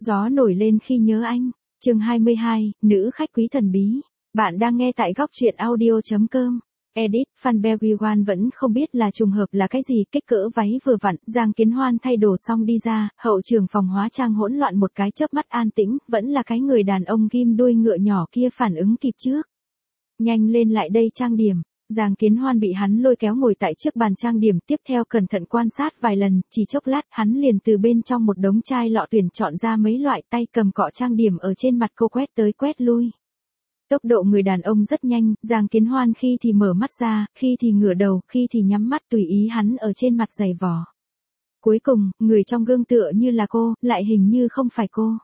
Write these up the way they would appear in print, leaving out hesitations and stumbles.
Gió nổi lên khi nhớ anh. Chương 22, nữ khách quý thần bí. Bạn đang nghe tại góc truyện audio.com. Edit, Phan Belgiwan vẫn không biết là trùng hợp là cái gì, kích cỡ váy vừa vặn, Giang Kiến Hoan thay đồ xong đi ra, hậu trường phòng hóa trang hỗn loạn một cái chớp mắt an tĩnh, vẫn là cái người đàn ông ghim đuôi ngựa nhỏ kia phản ứng kịp trước. Nhanh lên lại đây trang điểm. Giang Kiến Hoan bị hắn lôi kéo ngồi tại trước bàn trang điểm, tiếp theo cẩn thận quan sát vài lần, chỉ chốc lát hắn liền từ bên trong một đống chai lọ tuyển chọn ra mấy loại, tay cầm cọ trang điểm ở trên mặt cô quét tới quét lui. Tốc độ người đàn ông rất nhanh, Giang Kiến Hoan khi thì mở mắt ra, khi thì ngửa đầu, khi thì nhắm mắt tùy ý hắn ở trên mặt giày vò. Cuối cùng, người trong gương tựa như là cô, lại hình như không phải cô.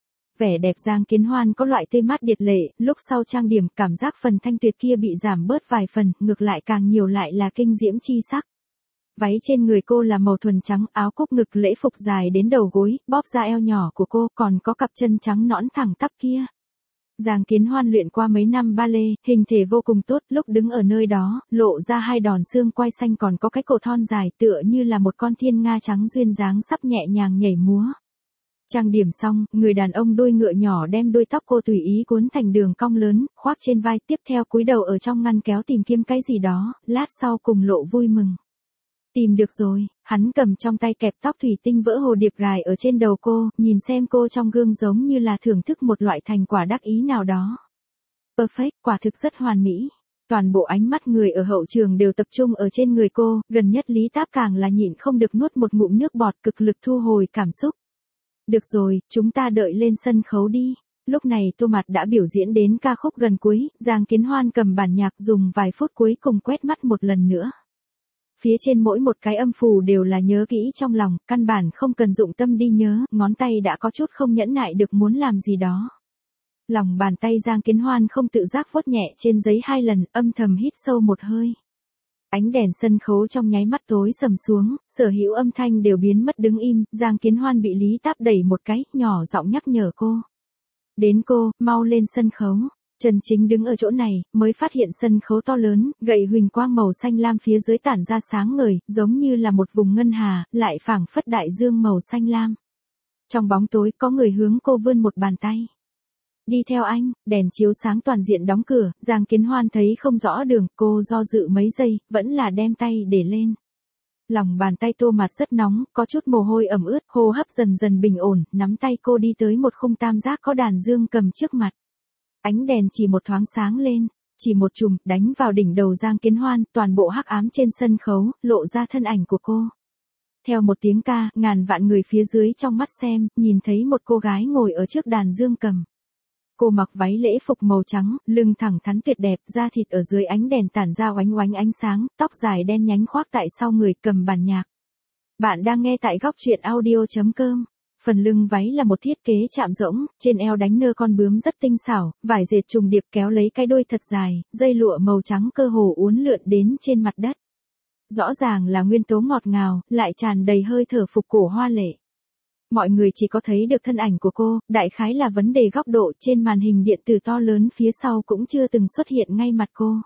Vẻ đẹp Giang Kiến Hoan có loại tê mát điệt lệ, lúc sau trang điểm cảm giác phần thanh tuyệt kia bị giảm bớt vài phần, ngược lại càng nhiều lại là kinh diễm chi sắc. Váy trên người cô là màu thuần trắng, áo cúc ngực lễ phục dài đến đầu gối, bóp ra eo nhỏ của cô, còn có cặp chân trắng nõn thẳng tắp kia. Giang Kiến Hoan luyện qua mấy năm ba lê, hình thể vô cùng tốt, lúc đứng ở nơi đó, lộ ra hai đòn xương quai xanh còn có cái cổ thon dài tựa như là một con thiên nga trắng duyên dáng sắp nhẹ nhàng nhảy múa. Trang điểm xong, người đàn ông đuôi ngựa nhỏ đem đuôi tóc cô tùy ý cuốn thành đường cong lớn, khoác trên vai, tiếp theo cúi đầu ở trong ngăn kéo tìm kiếm cái gì đó, lát sau cùng lộ vui mừng. Tìm được rồi, hắn cầm trong tay kẹp tóc thủy tinh vỡ hồ điệp gài ở trên đầu cô, nhìn xem cô trong gương giống như là thưởng thức một loại thành quả đắc ý nào đó. Perfect, quả thực rất hoàn mỹ. Toàn bộ ánh mắt người ở hậu trường đều tập trung ở trên người cô, gần nhất Lý Táp càng là nhịn không được nuốt một ngụm nước bọt, cực lực thu hồi cảm xúc. Được rồi, chúng ta đợi lên sân khấu đi. Lúc này Tô Mạt đã biểu diễn đến ca khúc gần cuối, Giang Kiến Hoan cầm bản nhạc dùng vài phút cuối cùng quét mắt một lần nữa. Phía trên mỗi một cái âm phù đều là nhớ kỹ trong lòng, căn bản không cần dụng tâm đi nhớ, ngón tay đã có chút không nhẫn nại được muốn làm gì đó. Lòng bàn tay Giang Kiến Hoan không tự giác vuốt nhẹ trên giấy 2 lần, âm thầm hít sâu một hơi. Ánh đèn sân khấu trong nháy mắt tối sầm xuống, sở hữu âm thanh đều biến mất đứng im, Giang Kiến Hoan bị Lý Táp đẩy một cái, nhỏ giọng nhắc nhở cô. Đến cô, mau lên sân khấu. Trần Chính đứng ở chỗ này, mới phát hiện sân khấu to lớn, gậy huỳnh quang màu xanh lam phía dưới tản ra sáng ngời, giống như là một vùng ngân hà, lại phảng phất đại dương màu xanh lam. Trong bóng tối có người hướng cô vươn một bàn tay. Đi theo anh, đèn chiếu sáng toàn diện đóng cửa, Giang Kiến Hoan thấy không rõ đường, cô do dự mấy giây, vẫn là đem tay để lên. Lòng bàn tay Tô Mạt rất nóng, có chút mồ hôi ẩm ướt, hô hấp dần dần bình ổn, nắm tay cô đi tới một khung tam giác có đàn dương cầm trước mặt. Ánh đèn chỉ một thoáng sáng lên, chỉ một chùm, đánh vào đỉnh đầu Giang Kiến Hoan, toàn bộ hắc ám trên sân khấu, lộ ra thân ảnh của cô. Theo một tiếng ca, ngàn vạn người phía dưới trong mắt xem, nhìn thấy một cô gái ngồi ở trước đàn dương cầm. Cô mặc váy lễ phục màu trắng, lưng thẳng thắn tuyệt đẹp, da thịt ở dưới ánh đèn tản ra oánh oánh ánh sáng, tóc dài đen nhánh khoác tại sau người, cầm bản nhạc. Bạn đang nghe tại góc truyện audio.com. Phần lưng váy là một thiết kế chạm rỗng, trên eo đánh nơ con bướm rất tinh xảo, vải dệt trùng điệp kéo lấy cái đuôi thật dài, dây lụa màu trắng cơ hồ uốn lượn đến trên mặt đất. Rõ ràng là nguyên tố ngọt ngào, lại tràn đầy hơi thở phục cổ hoa lệ. Mọi người chỉ có thấy được thân ảnh của cô, đại khái là vấn đề góc độ, trên màn hình điện tử to lớn phía sau cũng chưa từng xuất hiện ngay mặt cô.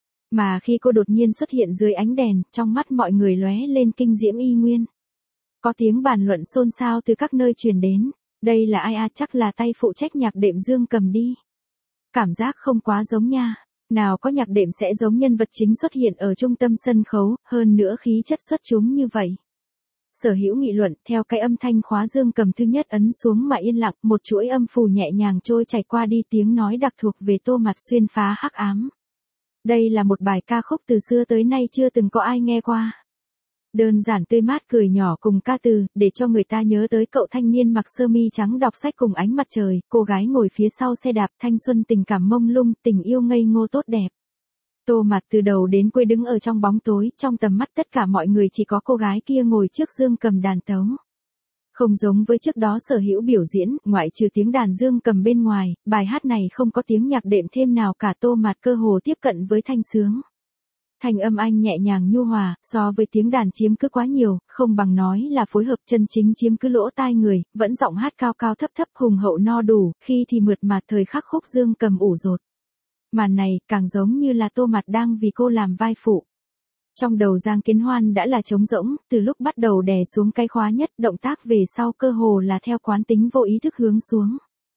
Mà khi cô đột nhiên xuất hiện dưới ánh đèn, trong mắt mọi người lóe lên kinh diễm y nguyên. Có tiếng bàn luận xôn xao từ các nơi truyền đến. Đây là ai à, chắc là tay phụ trách nhạc đệm dương cầm đi. Cảm giác không quá giống nha. Nào có nhạc đệm sẽ giống nhân vật chính xuất hiện ở trung tâm sân khấu, hơn nữa khí chất xuất chúng như vậy. Sở hữu nghị luận, theo cái âm thanh khóa dương cầm thứ nhất ấn xuống mà yên lặng, một chuỗi âm phù nhẹ nhàng trôi chảy qua đi, tiếng nói đặc thuộc về Tô Mạt xuyên phá hắc ám. Đây là một bài ca khúc từ xưa tới nay chưa từng có ai nghe qua. Đơn giản tươi mát cười nhỏ cùng ca từ, để cho người ta nhớ tới cậu thanh niên mặc sơ mi trắng đọc sách cùng ánh mặt trời, cô gái ngồi phía sau xe đạp, thanh xuân tình cảm mông lung, tình yêu ngây ngô tốt đẹp. Tô Mạt từ đầu đến cuối đứng ở trong bóng tối, trong tầm mắt tất cả mọi người chỉ có cô gái kia ngồi trước dương cầm đàn tấu. Không giống với trước đó sở hữu biểu diễn, ngoại trừ tiếng đàn dương cầm bên ngoài, bài hát này không có tiếng nhạc đệm thêm nào cả, Tô Mạt cơ hồ tiếp cận với thanh sướng. Thanh âm anh nhẹ nhàng nhu hòa, so với tiếng đàn chiếm cứ quá nhiều, không bằng nói là phối hợp chân chính chiếm cứ lỗ tai người, vẫn giọng hát cao cao thấp thấp hùng hậu no đủ, khi thì mượt mà thời khắc khúc dương cầm ủ dột. Màn này càng giống như là Tô Mạt đang vì cô làm vai phụ. Trong đầu Giang Kiến Hoan đã là trống rỗng, từ lúc bắt đầu đè xuống cái khóa nhất, động tác về sau cơ hồ là theo quán tính vô ý thức hướng xuống.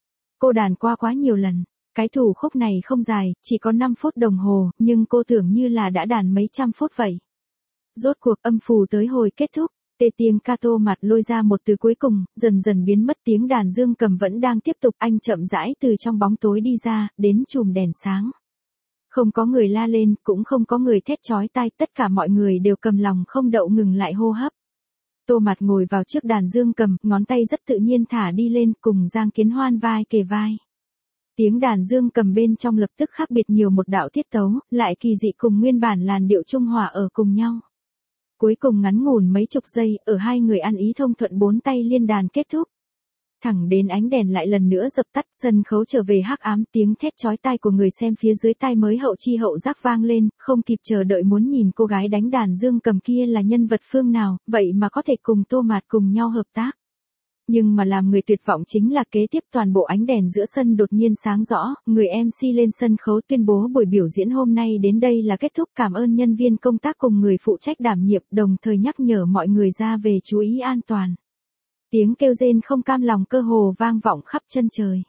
Cô đàn qua quá nhiều lần, cái thủ khúc này không dài, chỉ có 5 phút đồng hồ, nhưng cô tưởng như là đã đàn mấy trăm phút vậy. Rốt cuộc âm phù tới hồi kết thúc, tê tiếng ca Tô Mạt lôi ra một từ cuối cùng, dần dần biến mất, tiếng đàn dương cầm vẫn đang tiếp tục, anh chậm rãi từ trong bóng tối đi ra, đến chùm đèn sáng. Không có người la lên, cũng không có người thét chói tai, tất cả mọi người đều cầm lòng không đậu ngừng lại hô hấp. Tô Mạt ngồi vào trước đàn dương cầm, ngón tay rất tự nhiên thả đi lên, cùng Giang Kiến Hoan vai kề vai. Tiếng đàn dương cầm bên trong lập tức khác biệt nhiều một đạo tiết tấu, lại kỳ dị cùng nguyên bản làn điệu trung hòa ở cùng nhau. Cuối cùng ngắn ngủn mấy chục giây, ở hai người ăn ý thông thuận 4 tay liên đàn kết thúc. Thẳng đến ánh đèn lại lần nữa dập tắt, sân khấu trở về hắc ám, tiếng thét chói tai của người xem phía dưới tai mới hậu chi hậu giác vang lên, không kịp chờ đợi muốn nhìn cô gái đánh đàn dương cầm kia là nhân vật phương nào, vậy mà có thể cùng Tô Mạt cùng nhau hợp tác. Nhưng mà làm người tuyệt vọng chính là kế tiếp toàn bộ ánh đèn giữa sân đột nhiên sáng rõ, người MC lên sân khấu tuyên bố buổi biểu diễn hôm nay đến đây là kết thúc, cảm ơn nhân viên công tác cùng người phụ trách đảm nhiệm, đồng thời nhắc nhở mọi người ra về chú ý an toàn. Tiếng kêu rên không cam lòng cơ hồ vang vọng khắp chân trời.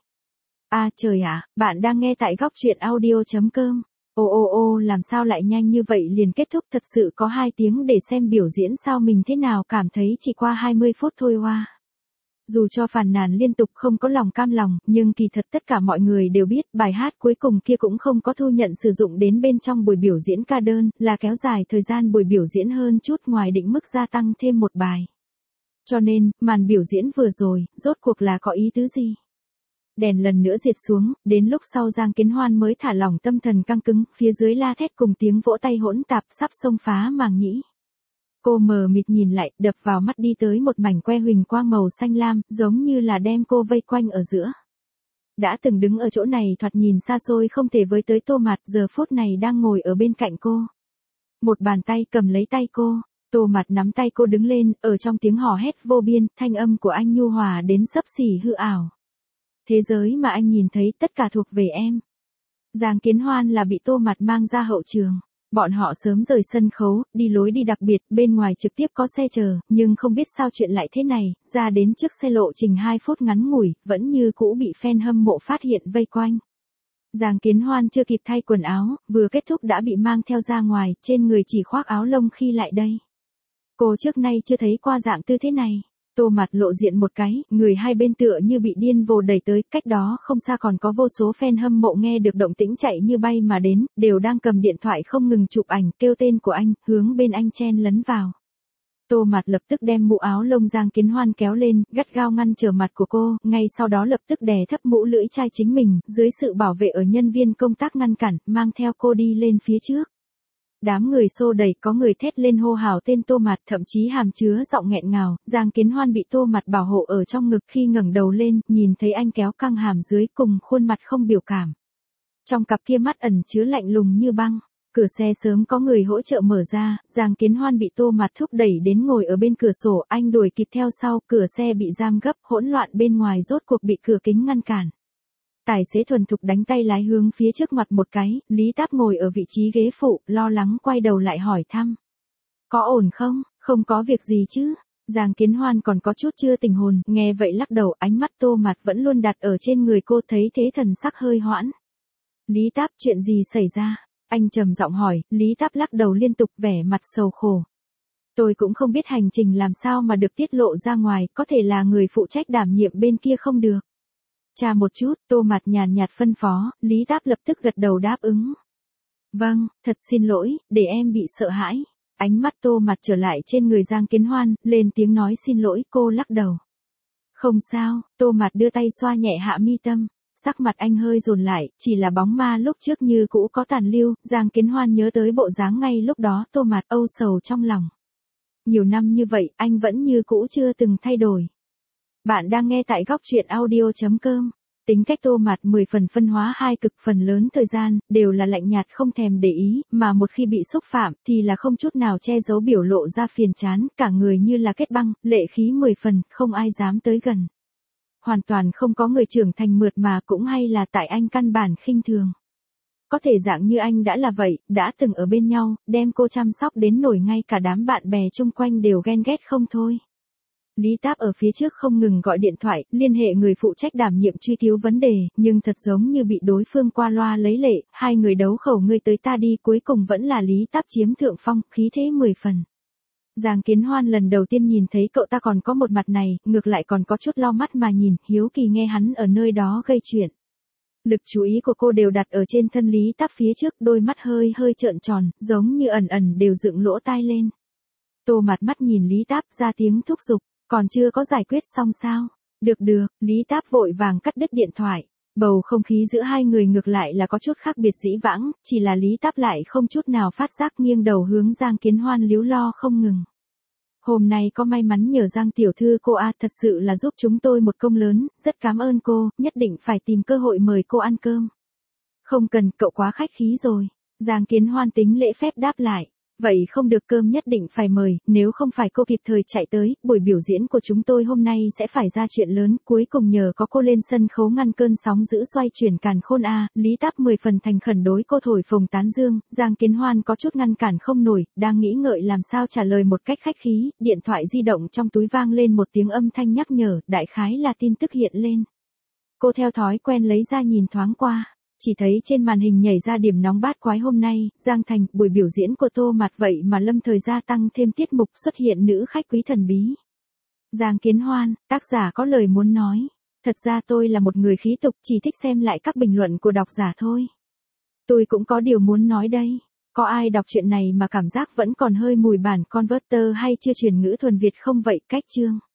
À trời ạ, bạn đang nghe tại góc truyện audio.com. Ô, làm sao lại nhanh như vậy liền kết thúc, thật sự có 2 tiếng để xem biểu diễn sao, mình thế nào cảm thấy chỉ qua 20 phút thôi hoa. Dù cho phàn nàn liên tục không có lòng cam lòng, nhưng kỳ thật tất cả mọi người đều biết bài hát cuối cùng kia cũng không có thu nhận sử dụng đến bên trong buổi biểu diễn ca đơn, là kéo dài thời gian buổi biểu diễn hơn chút ngoài định mức gia tăng thêm một bài. Cho nên, màn biểu diễn vừa rồi, rốt cuộc là có ý tứ gì? Đèn lần nữa diệt xuống, đến lúc sau Giang Kiến Hoan mới thả lỏng tâm thần căng cứng, phía dưới la thét cùng tiếng vỗ tay hỗn tạp sắp xông phá màng nhĩ. Cô mờ mịt nhìn lại, đập vào mắt đi tới một mảnh que huỳnh quang màu xanh lam, giống như là đem cô vây quanh ở giữa. Đã từng đứng ở chỗ này thoạt nhìn xa xôi không thể với tới Tô Mạt, giờ phút này đang ngồi ở bên cạnh cô. Một bàn tay cầm lấy tay cô, Tô Mạt nắm tay cô đứng lên, ở trong tiếng hò hét vô biên, thanh âm của anh nhu hòa đến xấp xỉ hư ảo. Thế giới mà anh nhìn thấy tất cả thuộc về em. Giang Kiến Hoan là bị Tô Mạt mang ra hậu trường. Bọn họ sớm rời sân khấu, đi lối đi đặc biệt, bên ngoài trực tiếp có xe chờ, nhưng không biết sao chuyện lại thế này, ra đến trước xe lộ trình 2 phút ngắn ngủi, vẫn như cũ bị fan hâm mộ phát hiện vây quanh. Giang Kiến Hoan chưa kịp thay quần áo, vừa kết thúc đã bị mang theo ra ngoài, trên người chỉ khoác áo lông khi lại đây. Cô trước nay chưa thấy qua dạng tư thế này. Tô Mạt lộ diện một cái, người hai bên tựa như bị điên vồ đẩy tới, cách đó không xa còn có vô số fan hâm mộ nghe được động tĩnh chạy như bay mà đến, đều đang cầm điện thoại không ngừng chụp ảnh, kêu tên của anh, hướng bên anh chen lấn vào. Tô Mạt lập tức đem mũ áo lông Giang Kiến Hoan kéo lên, gắt gao ngăn trở mặt của cô, ngay sau đó lập tức đè thấp mũ lưỡi chai chính mình, dưới sự bảo vệ ở nhân viên công tác ngăn cản, mang theo cô đi lên phía trước. Đám người xô đẩy, có người thét lên hô hào tên Tô Mạt, thậm chí hàm chứa giọng nghẹn ngào. Giang Kiến Hoan bị Tô Mạt bảo hộ ở trong ngực, khi ngẩng đầu lên, nhìn thấy anh kéo căng hàm dưới cùng khuôn mặt không biểu cảm. Trong cặp kia mắt ẩn chứa lạnh lùng như băng. Cửa xe sớm có người hỗ trợ mở ra, Giang Kiến Hoan bị Tô Mạt thúc đẩy đến ngồi ở bên cửa sổ, anh đuổi kịp theo sau, cửa xe bị giam gấp, hỗn loạn bên ngoài rốt cuộc bị cửa kính ngăn cản. Tài xế thuần thục đánh tay lái hướng phía trước mặt một cái, Lý Táp ngồi ở vị trí ghế phụ, lo lắng quay đầu lại hỏi thăm. Có ổn không? Không có việc gì chứ? Giang Kiến Hoan còn có chút chưa tình hồn, nghe vậy lắc đầu, ánh mắt Tô Mạt vẫn luôn đặt ở trên người cô, thấy thế thần sắc hơi hoãn. Lý Táp, chuyện gì xảy ra? Anh trầm giọng hỏi, Lý Táp lắc đầu liên tục, vẻ mặt sầu khổ. Tôi cũng không biết hành trình làm sao mà được tiết lộ ra ngoài, có thể là người phụ trách đảm nhiệm bên kia không được. Tra một chút, Tô Mạt nhàn nhạt phân phó, Lý Táp lập tức gật đầu đáp ứng. Vâng, thật xin lỗi, để em bị sợ hãi. Ánh mắt Tô Mạt trở lại trên người Giang Kiến Hoan, lên tiếng nói xin lỗi, cô lắc đầu. Không sao, Tô Mạt đưa tay xoa nhẹ hạ mi tâm. Sắc mặt anh hơi dồn lại, chỉ là bóng ma lúc trước như cũ có tàn lưu, Giang Kiến Hoan nhớ tới bộ dáng ngay lúc đó, Tô Mạt âu sầu trong lòng. Nhiều năm như vậy, anh vẫn như cũ chưa từng thay đổi. Bạn đang nghe tại góc truyện audio.com. Tính cách Tô Mạt 10 phần phân hóa hai cực, phần lớn thời gian, đều là lạnh nhạt không thèm để ý, mà một khi bị xúc phạm, thì là không chút nào che giấu biểu lộ ra phiền chán, cả người như là kết băng, lệ khí 10 phần, không ai dám tới gần. Hoàn toàn không có người trưởng thành mượt mà, cũng hay là tại anh căn bản khinh thường. có thể dạng như anh đã là vậy, đã từng ở bên nhau, đem cô chăm sóc đến nổi ngay cả đám bạn bè chung quanh đều ghen ghét không thôi. Lý Táp ở phía trước không ngừng gọi điện thoại, liên hệ người phụ trách đảm nhiệm truy cứu vấn đề, nhưng thật giống như bị đối phương qua loa lấy lệ, hai người đấu khẩu ngươi tới ta đi, cuối cùng vẫn là Lý Táp chiếm thượng phong, khí thế 10 phần. Giang Kiến Hoan lần đầu tiên nhìn thấy cậu ta còn có một mặt này, ngược lại còn có chút lo mắt mà nhìn, hiếu kỳ nghe hắn ở nơi đó gây chuyện. Lực chú ý của cô đều đặt ở trên thân Lý Táp phía trước, đôi mắt hơi hơi trợn tròn, giống như ẩn ẩn đều dựng lỗ tai lên. Tô Mạt mắt nhìn Lý Táp ra tiếng thúc giục, còn chưa có giải quyết xong sao? Được, Lý Táp vội vàng cắt đứt điện thoại. Bầu không khí giữa hai người ngược lại là có chút khác biệt dĩ vãng, chỉ là Lý Táp lại không chút nào phát giác nghiêng đầu hướng Giang Kiến Hoan líu lo không ngừng. Hôm nay có may mắn nhờ Giang tiểu thư cô thật sự là giúp chúng tôi một công lớn, rất cảm ơn cô, nhất định phải tìm cơ hội mời cô ăn cơm. Không cần, cậu quá khách khí rồi. Giang Kiến Hoan tính lễ phép đáp lại. Vậy không được, cơm nhất định phải mời, nếu không phải cô kịp thời chạy tới, buổi biểu diễn của chúng tôi hôm nay sẽ phải ra chuyện lớn, cuối cùng nhờ có cô lên sân khấu ngăn cơn sóng dữ xoay chuyển càn khôn Lý Táp 10 phần thành khẩn đối cô thổi phồng tán dương, Giang Kiến Hoan có chút ngăn cản không nổi, đang nghĩ ngợi làm sao trả lời một cách khách khí, điện thoại di động trong túi vang lên một tiếng âm thanh nhắc nhở, đại khái là tin tức hiện lên. Cô theo thói quen lấy ra nhìn thoáng qua. Chỉ thấy trên màn hình nhảy ra điểm nóng bát quái hôm nay, Giang Thành, buổi biểu diễn của Tô Mạt vậy mà lâm thời gia tăng thêm tiết mục xuất hiện nữ khách quý thần bí. Giang Kiến Hoan, tác giả có lời muốn nói. Thật ra tôi là một người khí tục, chỉ thích xem lại các bình luận của độc giả thôi. Tôi cũng có điều muốn nói đây. Có ai đọc chuyện này mà cảm giác vẫn còn hơi mùi bản converter hay chưa chuyển ngữ thuần Việt không vậy? Cách chương.